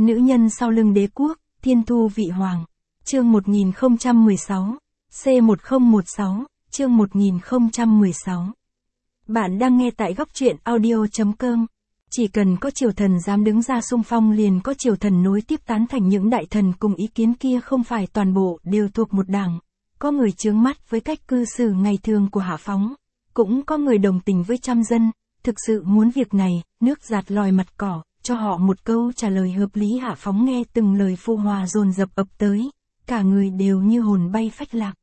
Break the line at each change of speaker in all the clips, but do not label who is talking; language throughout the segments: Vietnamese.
Nữ nhân sau lưng đế quốc, thiên thu vị hoàng. Chương 1016. C1016, chương 1016. Bạn đang nghe tại góc truyện audio.com. Chỉ cần có triều thần dám đứng ra xung phong liền có triều thần nối tiếp tán thành những đại thần cùng ý kiến kia không phải toàn bộ đều thuộc một đảng. Có người chướng mắt với cách cư xử ngày thường của Hạ Phóng. Cũng có người đồng tình với trăm dân, thực sự muốn việc này, nước giạt lòi mặt cỏ, cho họ một câu trả lời hợp lý. Hạ Phóng nghe từng lời phụ hòa dồn dập ập tới, cả người đều như hồn bay phách lạc.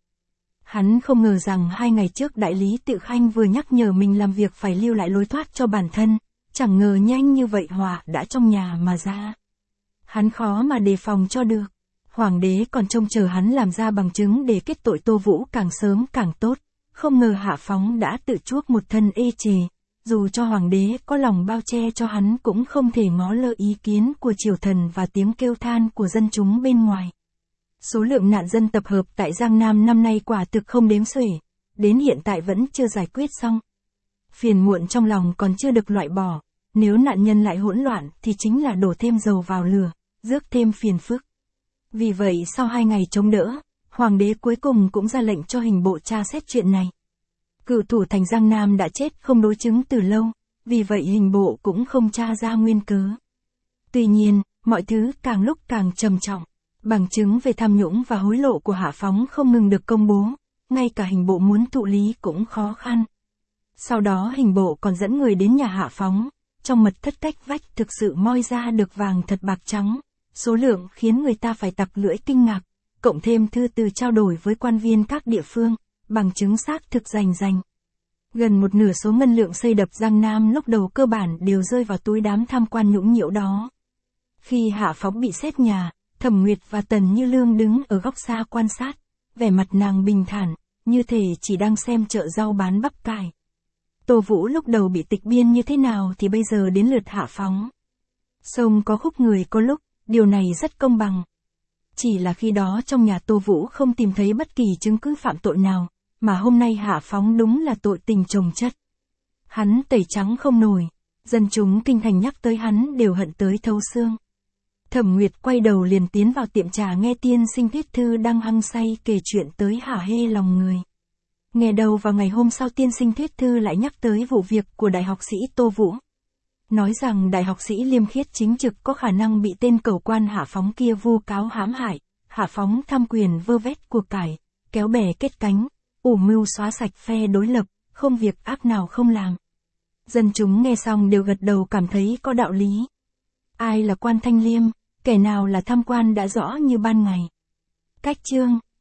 Hắn không ngờ rằng 2 ngày trước đại lý Tự Khanh vừa nhắc nhở mình làm việc phải lưu lại lối thoát cho bản thân, chẳng ngờ nhanh như vậy họa đã trong nhà mà ra. Hắn khó mà đề phòng cho được. Hoàng đế còn trông chờ hắn làm ra bằng chứng để kết tội Tô Vũ càng sớm càng tốt, không ngờ Hạ Phóng đã tự chuốc một thân ê chề. Dù cho hoàng đế có lòng bao che cho hắn cũng không thể ngó lơ ý kiến của triều thần và tiếng kêu than của dân chúng bên ngoài. Số lượng nạn dân tập hợp tại Giang Nam năm nay quả thực không đếm xuể, đến hiện tại vẫn chưa giải quyết xong. Phiền muộn trong lòng còn chưa được loại bỏ, nếu nạn nhân lại hỗn loạn thì chính là đổ thêm dầu vào lửa, rước thêm phiền phức. Vì vậy sau 2 ngày chống đỡ, hoàng đế cuối cùng cũng ra lệnh cho hình bộ tra xét chuyện này. Cựu thủ thành Giang Nam đã chết không đối chứng từ lâu, vì vậy hình bộ cũng không tra ra nguyên cớ. Tuy nhiên, mọi thứ càng lúc càng trầm trọng. Bằng chứng về tham nhũng và hối lộ của Hạ Phóng không ngừng được công bố, ngay cả hình bộ muốn thụ lý cũng khó khăn. Sau đó hình bộ còn dẫn người đến nhà Hạ Phóng, trong mật thất cách vách thực sự moi ra được vàng thật bạc trắng, số lượng khiến người ta phải tặc lưỡi kinh ngạc, cộng thêm thư từ trao đổi với quan viên các địa phương, bằng chứng xác thực rành rành. Gần một nửa số ngân lượng xây đập Giang Nam lúc đầu cơ bản đều rơi vào túi đám tham quan nhũng nhiễu đó. Khi Hạ Phóng bị xét nhà, Thẩm Nguyệt và Tần Như Lương đứng ở góc xa quan sát, vẻ mặt nàng bình thản, như thể chỉ đang xem chợ rau bán bắp cải. Tô Vũ lúc đầu bị tịch biên như thế nào thì bây giờ đến lượt Hạ Phóng. Sông có khúc người có lúc, điều này rất công bằng. Chỉ là khi đó trong nhà Tô Vũ không tìm thấy bất kỳ chứng cứ phạm tội nào, mà hôm nay Hạ Phóng đúng là tội tình chồng chất. Hắn tẩy trắng không nổi, dân chúng kinh thành nhắc tới hắn đều hận tới thấu xương. Thẩm Nguyệt quay đầu liền tiến vào tiệm trà nghe tiên sinh Thuyết Thư đang hăng say kể chuyện tới hả hê lòng người. Nghe đầu vào ngày hôm sau tiên sinh Thuyết Thư lại nhắc tới vụ việc của đại học sĩ Tô Vũ. Nói rằng đại học sĩ liêm khiết chính trực có khả năng bị tên cẩu quan Hạ Phóng kia vu cáo hãm hại, Hạ Phóng tham quyền vơ vét của cải, kéo bè kết cánh, ủ mưu xóa sạch phe đối lập, không việc ác nào không làm. Dân chúng nghe xong đều gật đầu cảm thấy có đạo lý. Ai là quan thanh liêm, kẻ nào là tham quan đã rõ như ban ngày. Cách chương